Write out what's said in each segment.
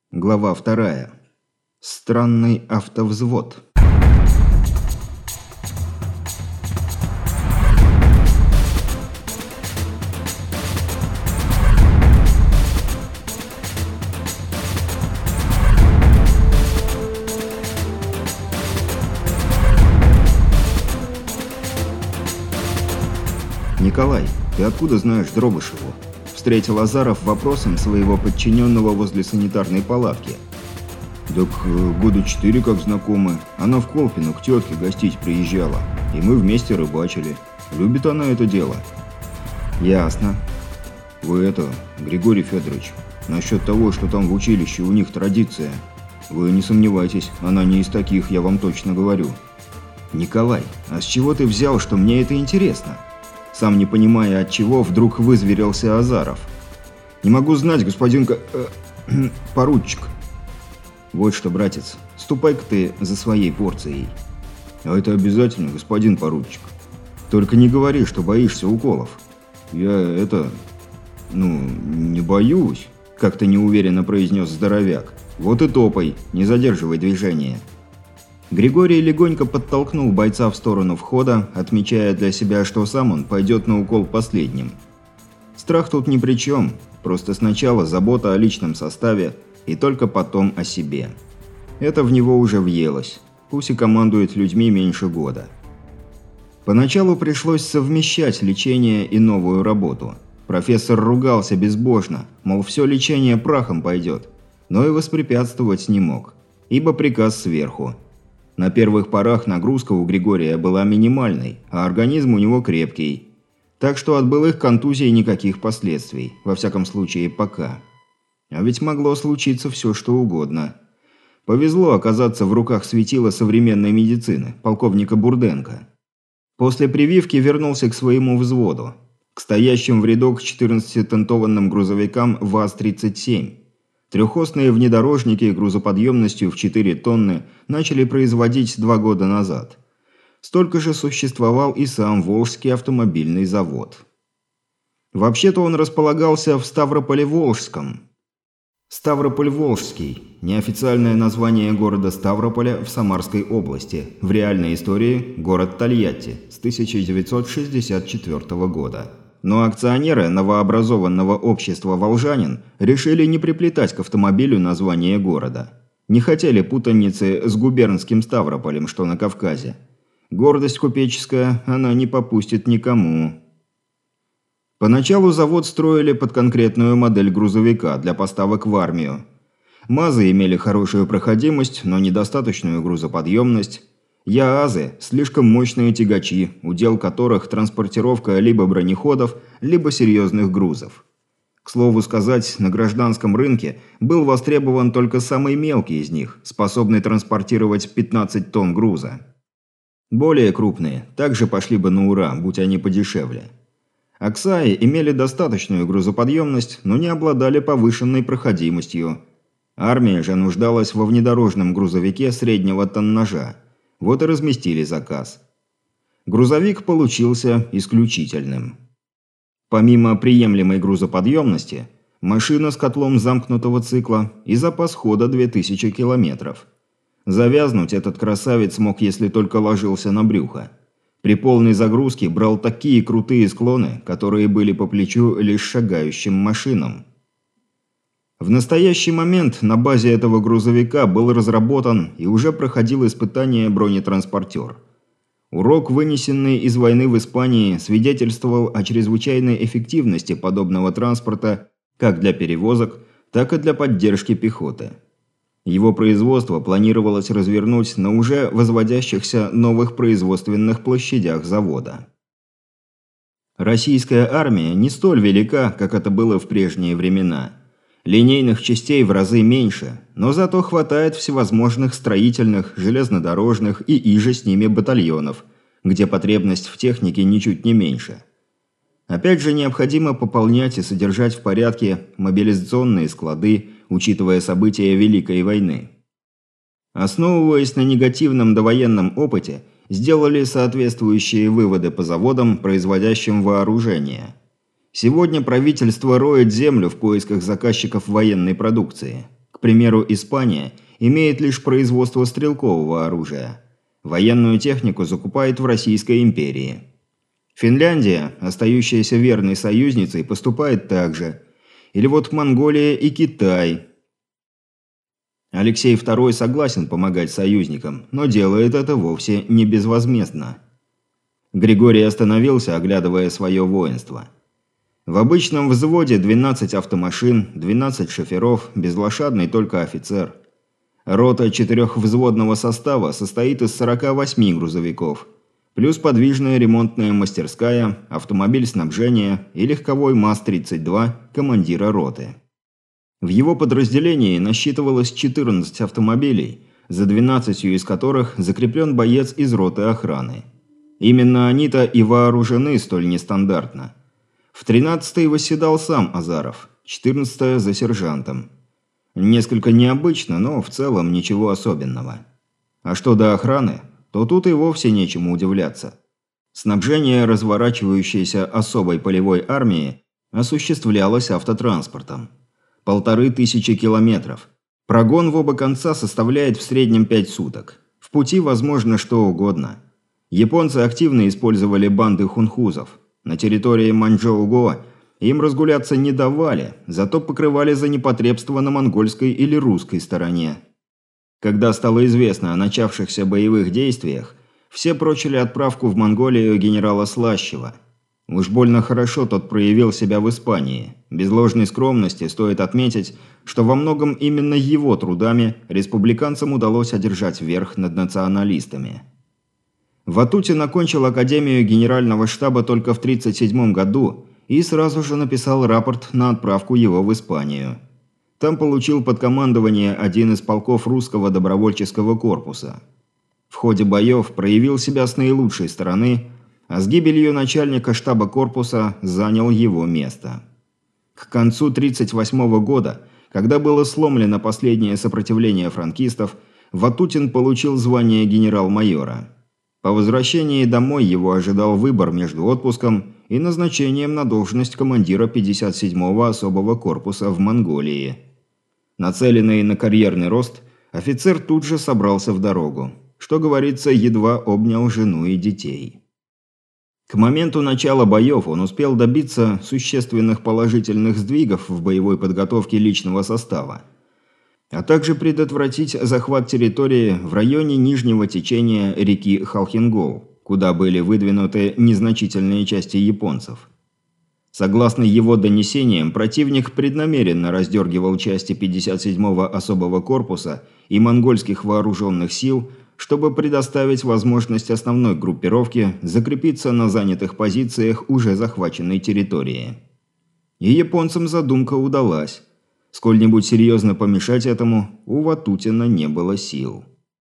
Глава 2. Странный автовзвод. «Николай, ты откуда знаешь Дробышеву?» Встретил Азаров вопросом своего подчиненного возле санитарной палатки. «Так года 4 как знакомы. Она в Колпино к тетке гостить приезжала, и мы вместе рыбачили. Любит она это дело». «Ясно. Вы Григорий Федорович, насчет того, что там в училище у них традиция. Вы не сомневайтесь, она не из таких, я вам точно говорю». «Николай, а с чего ты взял, что мне это интересно?» Сам не понимая от чего, вдруг вызверился Азаров. «Не могу знать, господин поручик». «Вот что, братец, ступай-ка ты за своей порцией». «А это обязательно, господин поручик. Только не говори, что боишься уколов». «Я не боюсь», – как-то неуверенно произнес здоровяк. «Вот и топай, не задерживай движение». Григорий легонько подтолкнул бойца в сторону входа, отмечая для себя, что сам он пойдет на укол последним. Страх тут ни при чем, просто сначала забота о личном составе и только потом о себе. Это в него уже въелось, пусть и командует людьми меньше года. Поначалу пришлось совмещать лечение и новую работу. Профессор ругался безбожно, мол, все лечение прахом пойдет, но и воспрепятствовать не мог, ибо приказ сверху. На первых порах нагрузка у Григория была минимальной, а организм у него крепкий. Так что от былых контузий никаких последствий, во всяком случае пока. А ведь могло случиться все что угодно. Повезло оказаться в руках светила современной медицины, полковника Бурденко. После прививки вернулся к своему взводу, к стоящим в рядок 14-тентованным грузовикам ВАЗ-37. Трехосные внедорожники грузоподъемностью в 4 тонны начали производить 2 года назад. Столько же существовал и сам Волжский автомобильный завод. Вообще-то он располагался в Ставрополе-Волжском. Ставрополь-Волжский – неофициальное название города Ставрополя в Самарской области, в реальной истории – город Тольятти с 1964 года. Но акционеры новообразованного общества «Волжанин» решили не приплетать к автомобилю название города. Не хотели путаницы с губернским Ставрополем, что на Кавказе. Гордость купеческая она не попустит никому. Поначалу завод строили под конкретную модель грузовика для поставок в армию. МАЗы имели хорошую проходимость, но недостаточную грузоподъемность. ЯАЗы – слишком мощные тягачи, удел которых транспортировка либо бронеходов, либо серьезных грузов. К слову сказать, на гражданском рынке был востребован только самый мелкий из них, способный транспортировать 15 тонн груза. Более крупные также пошли бы на ура, будь они подешевле. Аксаи имели достаточную грузоподъемность, но не обладали повышенной проходимостью. Армия же нуждалась во внедорожном грузовике среднего тоннажа. Вот и разместили заказ. Грузовик получился исключительным. Помимо приемлемой грузоподъемности, машина с котлом замкнутого цикла и запас хода 2000 километров. Завязнуть этот красавец мог, если только ложился на брюхо. При полной загрузке брал такие крутые склоны, которые были по плечу лишь шагающим машинам. В настоящий момент на базе этого грузовика был разработан и уже проходил испытание бронетранспортер. Урок, вынесенный из войны в Испании, свидетельствовал о чрезвычайной эффективности подобного транспорта как для перевозок, так и для поддержки пехоты. Его производство планировалось развернуть на уже возводящихся новых производственных площадях завода. Российская армия не столь велика, как это было в прежние времена. Линейных частей в разы меньше, но зато хватает всевозможных строительных, железнодорожных и иже с ними батальонов, где потребность в технике ничуть не меньше. Опять же, необходимо пополнять и содержать в порядке мобилизационные склады, учитывая события Великой войны. Основываясь на негативном довоенном опыте, сделали соответствующие выводы по заводам, производящим вооружение. Сегодня правительство роет землю в поисках заказчиков военной продукции. К примеру, Испания имеет лишь производство стрелкового оружия. Военную технику закупает в Российской империи. Финляндия, остающаяся верной союзницей, поступает так же. Или вот Монголия и Китай. Алексей II согласен помогать союзникам, но делает это вовсе не безвозмездно. Григорий остановился, оглядывая свое воинство. В обычном взводе 12 автомашин, 12 шоферов, безлошадный только офицер. Рота четырехвзводного состава состоит из 48 грузовиков, плюс подвижная ремонтная мастерская, автомобиль снабжения и легковой МАЗ-32 командира роты. В его подразделении насчитывалось 14 автомобилей, за 12 из которых закреплен боец из роты охраны. Именно они-то и вооружены столь нестандартно. В 13-й восседал сам Азаров, 14-я за сержантом. Несколько необычно, но в целом ничего особенного. А что до охраны, то тут и вовсе нечему удивляться. Снабжение разворачивающейся особой полевой армии осуществлялось автотранспортом. 1500 километров. Прогон в оба конца составляет в среднем 5 суток. В пути возможно что угодно. Японцы активно использовали банды хунхузов. На территории Маньчжоу-Го им разгуляться не давали, зато покрывали за непотребство на монгольской или русской стороне. Когда стало известно о начавшихся боевых действиях, все прочили отправку в Монголию генерала Слащева. Уж больно хорошо тот проявил себя в Испании. Без ложной скромности стоит отметить, что во многом именно его трудами республиканцам удалось одержать верх над националистами. Ватутин окончил Академию Генерального штаба только в 1937 году и сразу же написал рапорт на отправку его в Испанию. Там получил под командование один из полков русского добровольческого корпуса. В ходе боев проявил себя с наилучшей стороны, а с гибелью начальника штаба корпуса занял его место. К концу 1938 года, когда было сломлено последнее сопротивление франкистов, Ватутин получил звание генерал-майора. По возвращении домой его ожидал выбор между отпуском и назначением на должность командира 57-го особого корпуса в Монголии. Нацеленный на карьерный рост, офицер тут же собрался в дорогу. Что говорится, едва обнял жену и детей. К моменту начала боев он успел добиться существенных положительных сдвигов в боевой подготовке личного состава, а также предотвратить захват территории в районе нижнего течения реки Халхингол, куда были выдвинуты незначительные части японцев. Согласно его донесениям, противник преднамеренно раздергивал части 57-го особого корпуса и монгольских вооруженных сил, чтобы предоставить возможность основной группировке закрепиться на занятых позициях уже захваченной территории. И японцам задумка удалась. Сколь-нибудь серьезно помешать этому у Ватутина не было сил.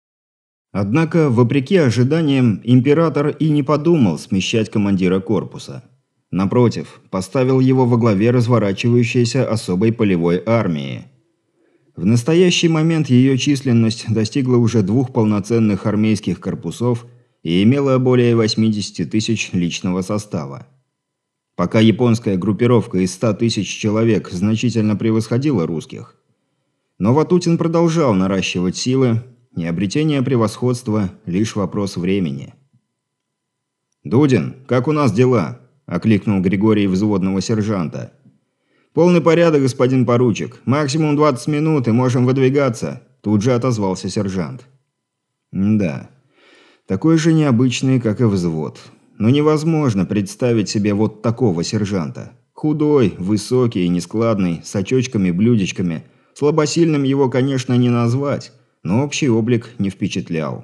Однако, вопреки ожиданиям, император и не подумал смещать командира корпуса. Напротив, поставил его во главе разворачивающейся особой полевой армии. В настоящий момент ее численность достигла уже 2 полноценных армейских корпусов и имела более 80 тысяч личного состава. Пока японская группировка из 100 тысяч человек значительно превосходила русских. Но Ватутин продолжал наращивать силы, и обретение превосходства – лишь вопрос времени. «Дудин, как у нас дела?» – окликнул Григорий взводного сержанта. «Полный порядок, господин поручик. Максимум 20 минут, и можем выдвигаться», – тут же отозвался сержант. «Да, такой же необычный, как и взвод. Но невозможно представить себе вот такого сержанта. Худой, высокий, нескладный, с очочками-блюдечками. Слабосильным его, конечно, не назвать, но общий облик не впечатлял.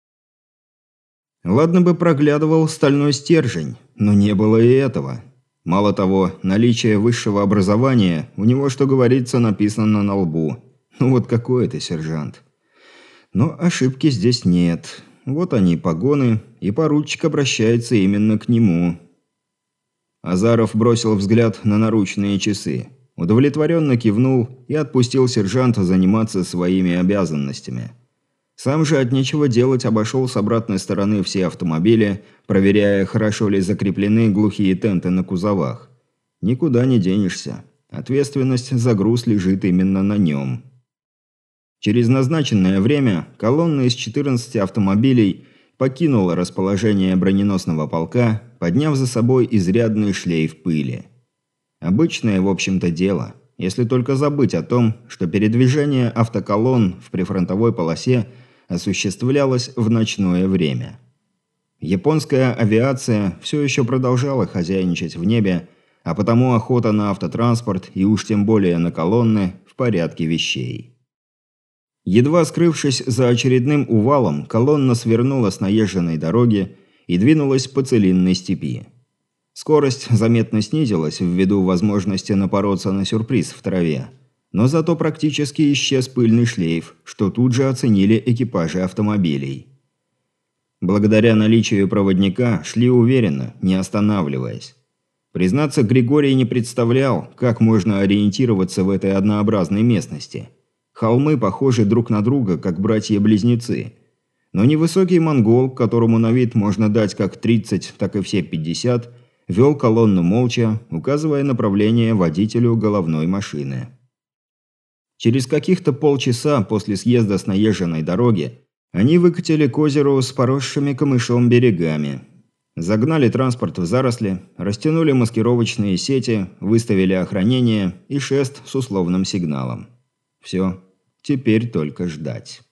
Ладно бы проглядывал стальной стержень, но не было и этого. Мало того, наличие высшего образования у него, что говорится, написано на лбу. Ну вот какой это сержант. Но ошибки здесь нет. Вот они, погоны, и поручик обращается именно к нему. Азаров бросил взгляд на наручные часы. Удовлетворенно кивнул и отпустил сержанта заниматься своими обязанностями. Сам же от нечего делать обошел с обратной стороны все автомобили, проверяя, хорошо ли закреплены глухие тенты на кузовах. Никуда не денешься. Ответственность за груз лежит именно на нем. Через назначенное время колонна из 14 автомобилей покинула расположение броненосного полка, подняв за собой изрядный шлейф пыли. Обычное, в общем-то, дело, если только забыть о том, что передвижение автоколонн в прифронтовой полосе осуществлялось в ночное время. Японская авиация все еще продолжала хозяйничать в небе, а потому охота на автотранспорт и уж тем более на колонны в порядке вещей. Едва скрывшись за очередным увалом, колонна свернула с наезженной дороги и двинулась по целинной степи. Скорость заметно снизилась ввиду возможности напороться на сюрприз в траве, но зато практически исчез пыльный шлейф, что тут же оценили экипажи автомобилей. Благодаря наличию проводника шли уверенно, не останавливаясь. Признаться, Григорий не представлял, как можно ориентироваться в этой однообразной местности. Холмы похожи друг на друга, как братья-близнецы. Но невысокий монгол, которому на вид можно дать как 30, так и все 50, вел колонну молча, указывая направление водителю головной машины. Через каких-то полчаса после съезда с наезженной дороги они выкатили к озеру с поросшими камышом берегами. Загнали транспорт в заросли, растянули маскировочные сети, выставили охранение и шест с условным сигналом. Все, теперь только ждать.